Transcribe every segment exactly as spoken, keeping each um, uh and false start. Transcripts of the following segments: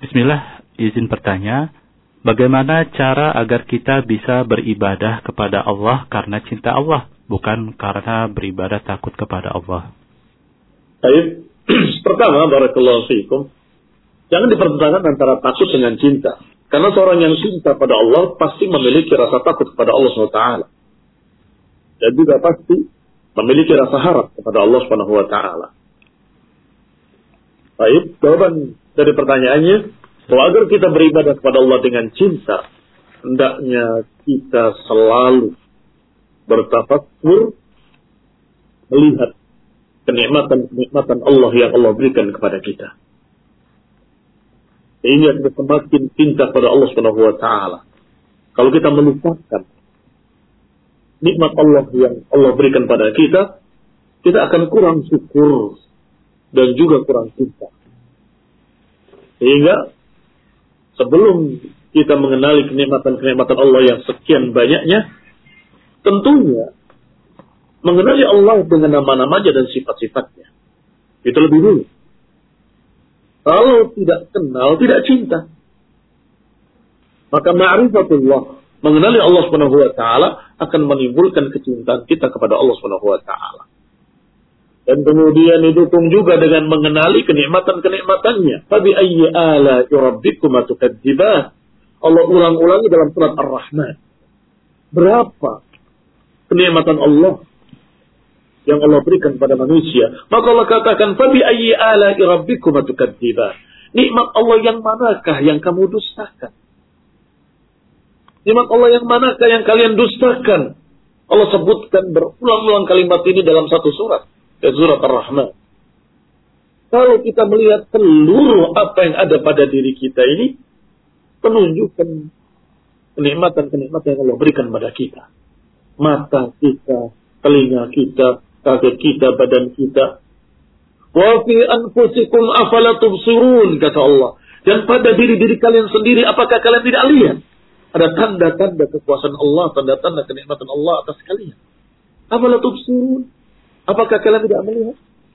Bismillah, izin bertanya, bagaimana cara agar kita bisa beribadah kepada Allah karena cinta Allah, bukan karena beribadah takut kepada Allah? Baik, pertama, barakallahu fiikum, jangan dipertentangkan antara takut dengan cinta. Karena seorang yang cinta pada Allah pasti memiliki rasa takut kepada Allah subhanahu wa taala. Dan juga pasti memiliki rasa harap kepada Allah subhanahu wa taala. Baik, jawaban dari pertanyaannya, bahwa agar kita beribadah kepada Allah dengan cinta, hendaknya kita selalu bertafakkur melihat kenikmatan-kenikmatan Allah yang Allah berikan kepada kita. Sehingga kita semakin cinta kepada Allah subhanahu wa taala. Kalau kita melupakan nikmat Allah yang Allah berikan pada kita, kita akan kurang syukur dan juga kurang cinta. Sehingga sebelum kita mengenali kenikmatan-kenikmatan Allah yang sekian banyaknya, tentunya mengenali Allah dengan nama-namanya dan sifat-sifatnya. Itu lebih dulu. Kalau tidak kenal, tidak cinta. Maka ma'rifatullah, mengenali Allah subhanahu wa ta'ala, akan menimbulkan kecintaan kita kepada Allah subhanahu wa ta'ala. Dan kemudian didukung juga dengan mengenali kenikmatan-kenikmatannya. Fabi ayyi ala rabbikuma tukadzibah. Allah ulang-ulangi dalam surat Ar-Rahman. Berapa kenikmatan Allah yang Allah berikan pada manusia. Maka Allah katakan, Fabi ayyi ala rabbikuma tukadzibah. Nikmat Allah yang manakah yang kamu dustakan? Nikmat Allah yang manakah yang kalian dustakan? Allah sebutkan berulang-ulang kalimat ini dalam satu surat. Surat Ar-Rahman. Kalau kita melihat seluruh apa yang ada pada diri kita ini, penunjukan kenikmatan-kenikmatan yang Allah berikan pada kita. Mata kita, telinga kita, kaki kita, badan kita. Wa fi anfusikum afala tubsirun, kata Allah. Dan pada diri-diri kalian sendiri, apakah kalian tidak lihat? Ada tanda-tanda kekuasaan Allah, tanda-tanda kenikmatan Allah atas kalian. Afala tubsirun? Apakah kalian tidak melihat?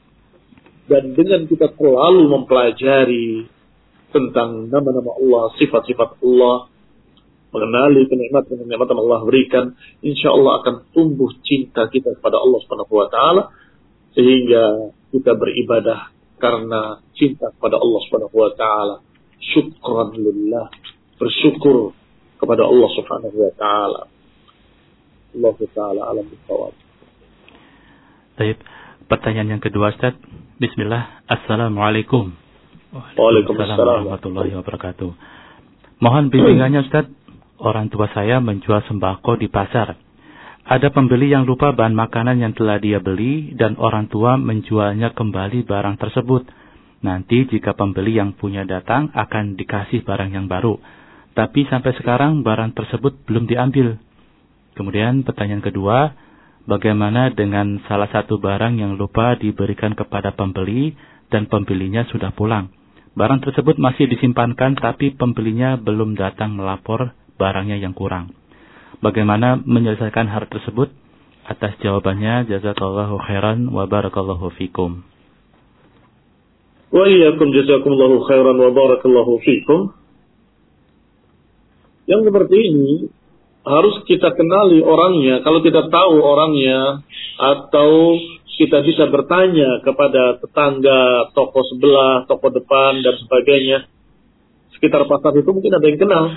Dan dengan kita selalu mempelajari tentang nama-nama Allah, sifat-sifat Allah, mengenali kenikmatan-kenikmatan Allah berikan, insya Allah akan tumbuh cinta kita kepada Allah Subhanahu wa taala, sehingga kita beribadah karena cinta kepada Allah Subhanahu wa taala. Syukran lillah, bersyukur kepada Allah Subhanahu wa taala. Allah taala alam bisawab. Baik, pertanyaan yang kedua, Ustaz. Bismillah. Assalamualaikum. Waalaikumsalam warahmatullahi wabarakatuh. Mohon bimbingannya, Ustaz. Orang tua saya menjual sembako di pasar. Ada pembeli yang lupa bahan makanan yang telah dia beli dan orang tua menjualnya kembali barang tersebut. Nanti jika pembeli yang punya datang akan dikasih barang yang baru. Tapi sampai sekarang barang tersebut belum diambil. Kemudian pertanyaan kedua, bagaimana dengan salah satu barang yang lupa diberikan kepada pembeli dan pembelinya sudah pulang? Barang tersebut masih disimpankan tapi pembelinya belum datang melapor barangnya yang kurang. Bagaimana menyelesaikan hal tersebut? Atas jawabannya, jazakallahu khairan wa barakallahu fikum. Wa iyyakum jazakumullahu khairan wa barakallahu fikum. Yang seperti ini harus kita kenali orangnya. Kalau kita tahu orangnya, atau kita bisa bertanya kepada tetangga, toko sebelah, toko depan, dan sebagainya, sekitar pasar itu mungkin ada yang kenal.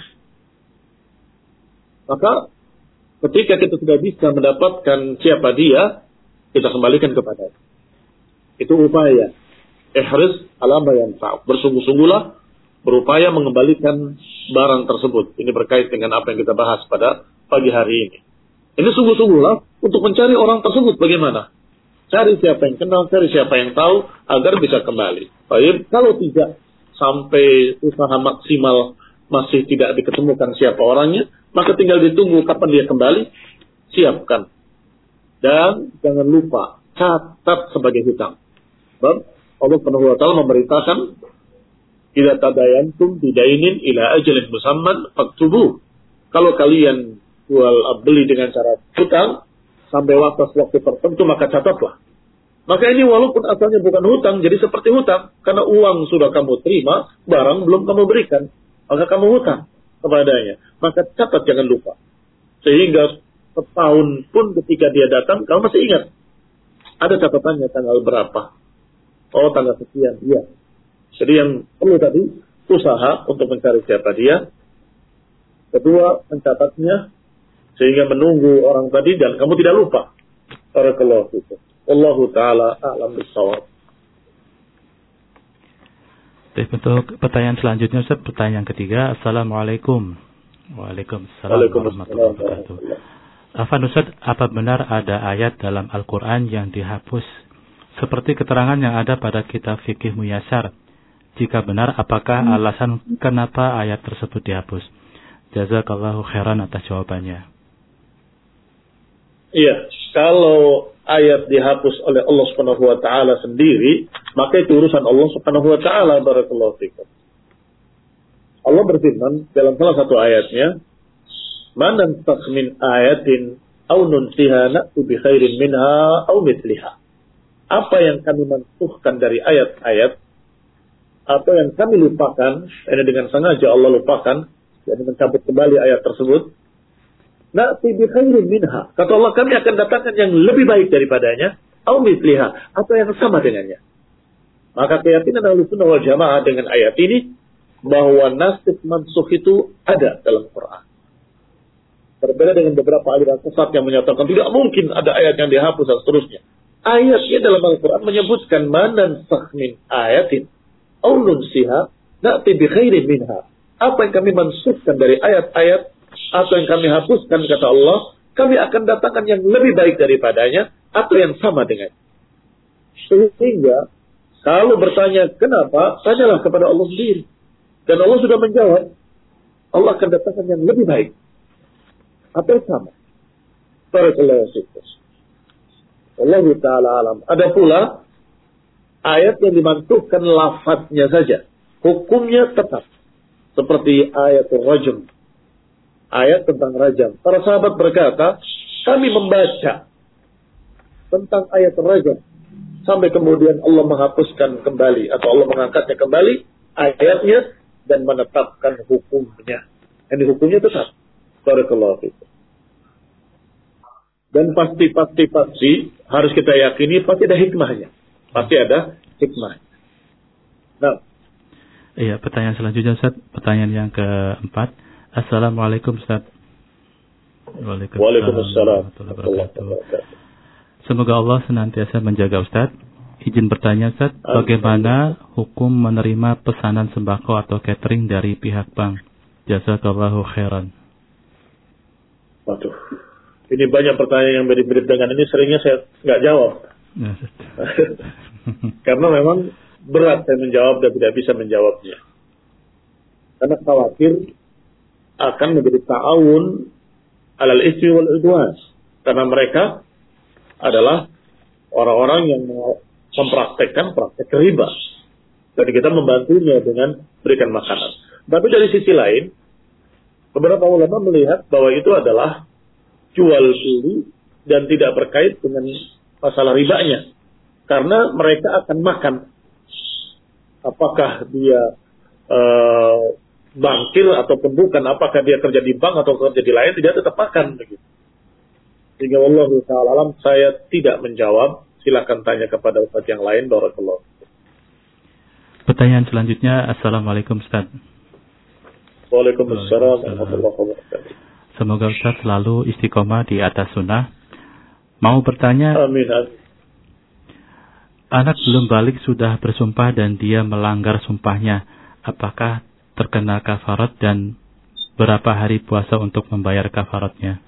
Maka ketika kita sudah bisa mendapatkan siapa dia, kita kembalikan kepada dia. Itu upaya. Ihris ala ma yanfa'uk. Bersungguh-sungguhlah berupaya mengembalikan barang tersebut. Ini berkait dengan apa yang kita bahas pada pagi hari ini. Ini sungguh-sungguhlah untuk mencari orang tersebut bagaimana. Cari siapa yang kenal, cari siapa yang tahu, agar bisa kembali. Baik, kalau tidak sampai usaha maksimal masih tidak diketemukan siapa orangnya, maka tinggal ditunggu kapan dia kembali, siapkan. Dan jangan lupa, catat sebagai hutang. Sebab Allah Subhanahu wa taala memerintahkan, idza tadayantum bidainin ila ajalin musamman faktubuh. Kalau kalian jual beli dengan cara hutang sampai waktu waktu tertentu, maka catatlah. Maka ini walaupun asalnya bukan hutang, jadi seperti hutang. Karena uang sudah kamu terima, barang belum kamu berikan. Maka kamu hutang kepadanya. Maka catat, jangan lupa. Sehingga setahun pun ketika dia datang, kamu masih ingat. Ada catatannya tanggal berapa. Oh, tanggal sekian. Iya. Jadi yang perlu tadi, usaha untuk mencari siapa dia. Kedua, mencatatnya. Sehingga menunggu orang tadi dan kamu tidak lupa. Barakallahu fikum. Wallahu ta'ala a'lam bis-shawab. Untuk pertanyaan selanjutnya, Ustaz, pertanyaan ketiga. Assalamualaikum. Waalaikumsalam warahmatullahi wabarakatuh. Afan Ustaz, apa benar ada ayat dalam Al-Quran yang dihapus seperti keterangan yang ada pada kitab fikih Muyasar? Jika benar, apakah alasan kenapa ayat tersebut dihapus? Jazakallahu khairan atas jawabannya. Iya, kalau ayat dihapus oleh Allah Subhanahu wa taala sendiri, maka itu urusan Allah Subhanahu wa taala. Barakallahu fikum. Allah berfirman dalam salah satu ayatnya, "Man nansakh min ayatin aw nunsiha na'ti bi khairin minha aw mithliha." Apa yang kami mansuhkan dari ayat-ayat atau yang kami lupakan, ini dengan sengaja Allah lupakan, jadi mencabut kembali ayat tersebut. Na'ti bi khairin minha. Kata Allah, kami akan datangkan yang lebih baik daripadanya, aw mithliha, atau yang sama dengannya. Maka keyakinan Ahlussunnah wal Jamaah dengan ayat ini bahwa nasikh mansukh itu ada dalam Quran. Berbeda dengan beberapa aliran sesat yang menyatakan tidak mungkin ada ayat yang dihapus dan seterusnya. Ayatnya dalam Al-Quran menyebutkan manan nansakh min ayatin aw nunsiha na'ti bi khairin minha. Apa yang kami mansukhkan dari ayat-ayat atau yang kami hapuskan, kata Allah, kami akan datangkan yang lebih baik daripadanya atau yang sama dengan. Sehingga kalau bertanya kenapa, tanyalah kepada Allah sendiri. Dan Allah sudah menjawab, Allah akan datangkan yang lebih baik atau yang sama. Barakallahu fikum. Allah Ta'ala alam. Ada pula ayat yang dimansukhkan lafadznya saja, hukumnya tetap seperti ayatul rajm, ayat tentang rajam. Para sahabat berkata, kami membaca tentang ayat rajam sampai kemudian Allah menghapuskan kembali atau Allah mengangkatnya kembali ayatnya dan menetapkan hukumnya. Ini hukumnya tetap. Barakallahu fikum. Dan pasti-pasti pasti harus kita yakini pasti ada hikmahnya. Pasti ada hikmahnya. Nah, iya, pertanyaan selanjutnya Ustaz, pertanyaan yang keempat. Assalamualaikum Ustaz. Waalaikumsalam. Semoga Allah senantiasa menjaga Ustaz. Izin bertanya Ustaz, bagaimana hukum menerima pesanan sembako atau catering dari pihak bank? Jazakallahu khairan. Waduh, ini banyak pertanyaan yang mirip-mirip dengan ini, seringnya saya nggak jawab. Ya, karena memang berat saya menjawab dan tidak bisa menjawabnya. Karena khawatir akan menjadi ta'awun alal ismi wal udwan. Karena mereka adalah orang-orang yang mempraktekkan praktek riba. Dan kita membantunya dengan berikan makanan. Tapi dari sisi lain, beberapa ulama melihat bahwa itu adalah jual beli dan tidak berkait dengan masalah ribanya. Karena mereka akan makan. Apakah dia uh, bankil ataupun bukan, apakah dia kerja di bank atau kerja di lain, tidak tetap makan begitu. Sehingga wallahu ta'ala alam, saya tidak menjawab. Silakan tanya kepada ustaz yang lain. Barakallahu. Pertanyaan selanjutnya, Assalamualaikum Ustaz. Waalaikumsalam warahmatullahi wabarakatuh. Semoga Ustaz selalu istiqomah di atas sunnah. Mau bertanya, amin, amin. Anak belum balik sudah bersumpah dan dia melanggar sumpahnya, apakah terkena kafarat dan berapa hari puasa untuk membayar kafaratnya?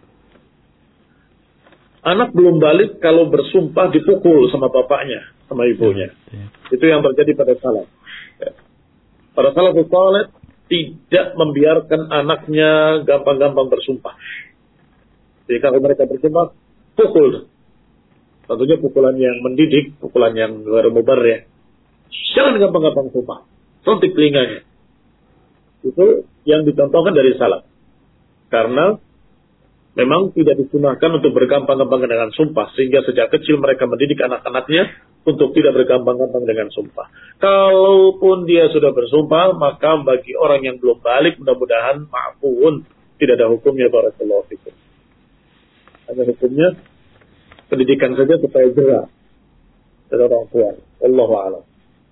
Anak belum balik kalau bersumpah dipukul sama bapaknya, sama ibunya. Ya, ya. Itu yang terjadi pada salaf. Ya. Pada salafus saleh tidak membiarkan anaknya gampang-gampang bersumpah. Jadi kalau mereka bersumpah, pukul. Tentunya pukulan yang mendidik, pukulan yang mubarrih. Jangan gampang-gampang sumpah. Suntik telinganya. Itu yang dicontohkan dari salaf. Karena Memang tidak disunahkan untuk bergampang-gampang dengan sumpah, sehingga sejak kecil mereka mendidik anak-anaknya untuk tidak bergampang-gampang dengan sumpah. Kalaupun dia sudah bersumpah, maka bagi orang yang belum balik, mudah-mudahan ma'fuun, tidak ada hukumnya barakallahu fikum. Hanya hukumnya pendidikan saja supaya jelas dari orang tua. Wallahu a'lam.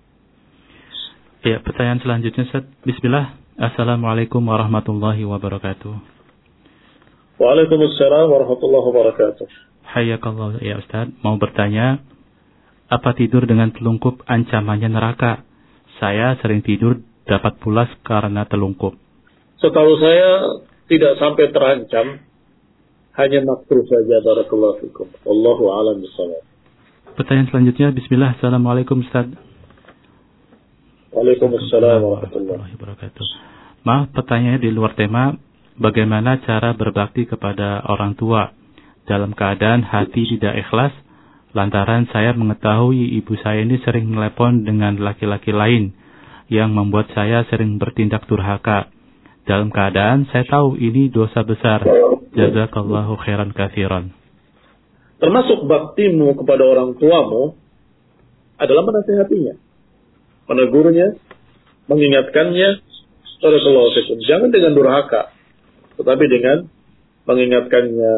Ya, pertanyaan selanjutnya Ustaz. Bismillah. Assalamualaikum warahmatullahi wabarakatuh. Waalaikumsalam warahmatullahi wabarakatuh. Hayakallah ya Ustaz. Mau bertanya, apa tidur dengan telungkup ancamannya neraka? Saya sering tidur dapat pulas karena telungkup. Setahu saya tidak sampai terancam, hanya makruh saja barakallahu fikum. Wallahu a'lam bishawab. Pertanyaan selanjutnya, Bismillah. Assalamualaikum Ustaz. Waalaikumsalam warahmatullahi wabarakatuh. Maaf, pertanyaannya di luar tema. Bagaimana cara berbakti kepada orang tua dalam keadaan hati tidak ikhlas, lantaran saya mengetahui ibu saya ini sering menelepon dengan laki-laki lain yang membuat saya sering bertindak durhaka. Dalam keadaan saya tahu ini dosa besar. Jazakallahu khairan katsiran. Termasuk baktimu kepada orang tuamu adalah menasihatinya, menegurnya, mengingatkannya. Barakallahu fikum. Jangan dengan durhaka, tetapi dengan mengingatkannya,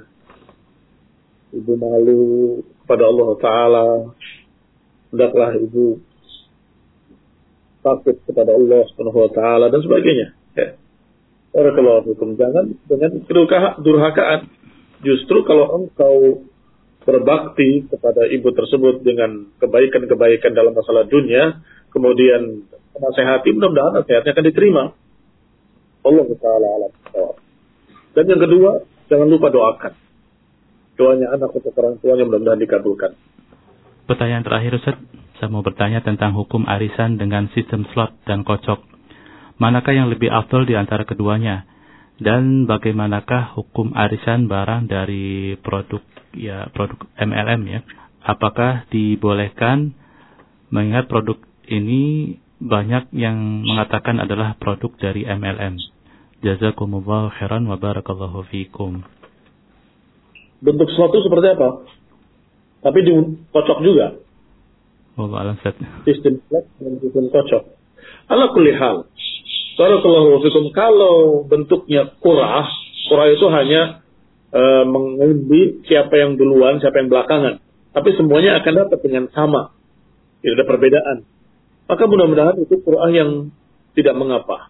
ibu malu kepada Allah Ta'ala, hendaklah ibu takut kepada Allah Subhanahu Wa Ta'ala dan sebagainya. Ya. Barakallahu fikum. Jangan dengan durhakaan. Justru kalau engkau berbakti kepada ibu tersebut dengan kebaikan-kebaikan dalam masalah dunia, kemudian menasehati, mudah-mudahan nasihatnya akan diterima. Allah Ta'ala alam. Dan yang kedua, jangan lupa doakan. Doanya anak untuk orang tuanya mudah-mudahan dikabulkan. Pertanyaan terakhir Ustaz, saya mau bertanya tentang hukum arisan dengan sistem slot dan kocok. Manakah yang lebih afdal di antara keduanya? Dan bagaimanakah hukum arisan barang dari produk ya produk M L M ya? Apakah dibolehkan, mengingat produk ini banyak yang mengatakan adalah produk dari M L M? Jazakumullahu khairan wa barakallahu fikum. Bentuk slot itu seperti apa? Tapi dikocok juga. Wallahu a'lam. Sistem slot dan sistem kocok. Ala kulli hal. Barakallahu fikum. Kalau bentuknya qur'ah, qur'ah itu hanya e, mengundi siapa yang duluan, siapa yang belakangan. Tapi semuanya akan dapat dengan sama. Tidak ada perbedaan. Maka mudah-mudahan itu qur'ah yang tidak mengapa.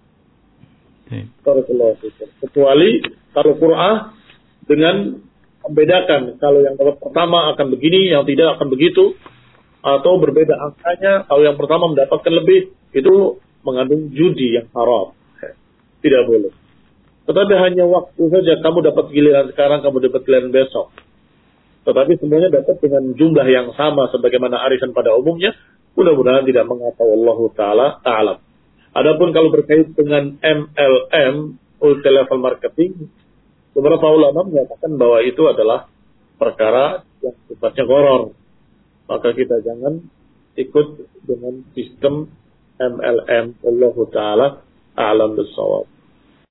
Kecuali kalau Qur'an dengan membedakan, kalau yang pertama akan begini, yang tidak akan begitu, atau berbeda angkanya, kalau yang pertama mendapatkan lebih, itu mengandung judi yang haram. Tidak boleh. Tetapi hanya waktu saja, kamu dapat giliran sekarang, kamu dapat giliran besok. Tetapi semuanya dapat dengan jumlah yang sama sebagaimana arisan pada umumnya, mudah-mudahan tidak mengapa. Wallahu ta'ala a'lam. Adapun kalau berkait dengan M L M, multi level marketing, beberapa ulama menyatakan bahwa itu adalah perkara yang sifatnya gharar. Maka kita jangan ikut dengan sistem M L M. Wallahu ta'ala a'lam bissawab.